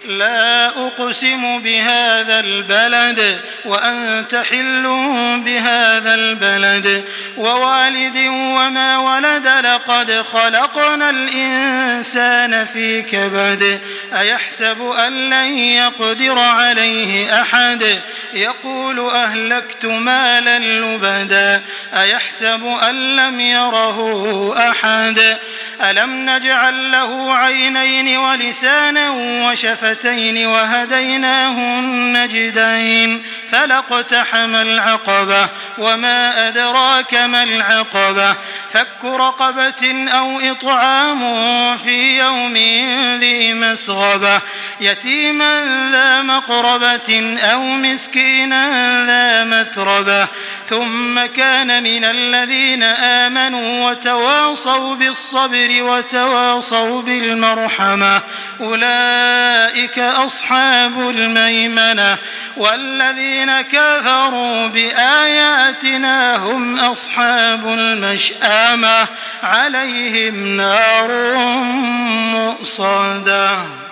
لا أقسم بهذا البلد وأنت حل بهذا البلد ووالد وما ولد لقد خلقنا الإنسان في كبد أيحسب أن لن يقدر عليه أحد يقول أهلكت مالا لبدا أيحسب أن لم يره أحد ألم نجعل له عينين ولسانا وشفتين وهديناه النجدين فلاقتحم العقبة وما أدراك ما العقبة فك رقبة أو إطعام في يوم ذي مسغبة يتيما ذا مقربة أو مسكينا ذا متربة ثم كان من الذين آمنوا وتواصوا بالصبر وتواصوا بالمرحمة أولئك أصحاب الميمنة والذين كفروا بآياتنا هم أصحاب المشأمة عليهم نار مؤصدة.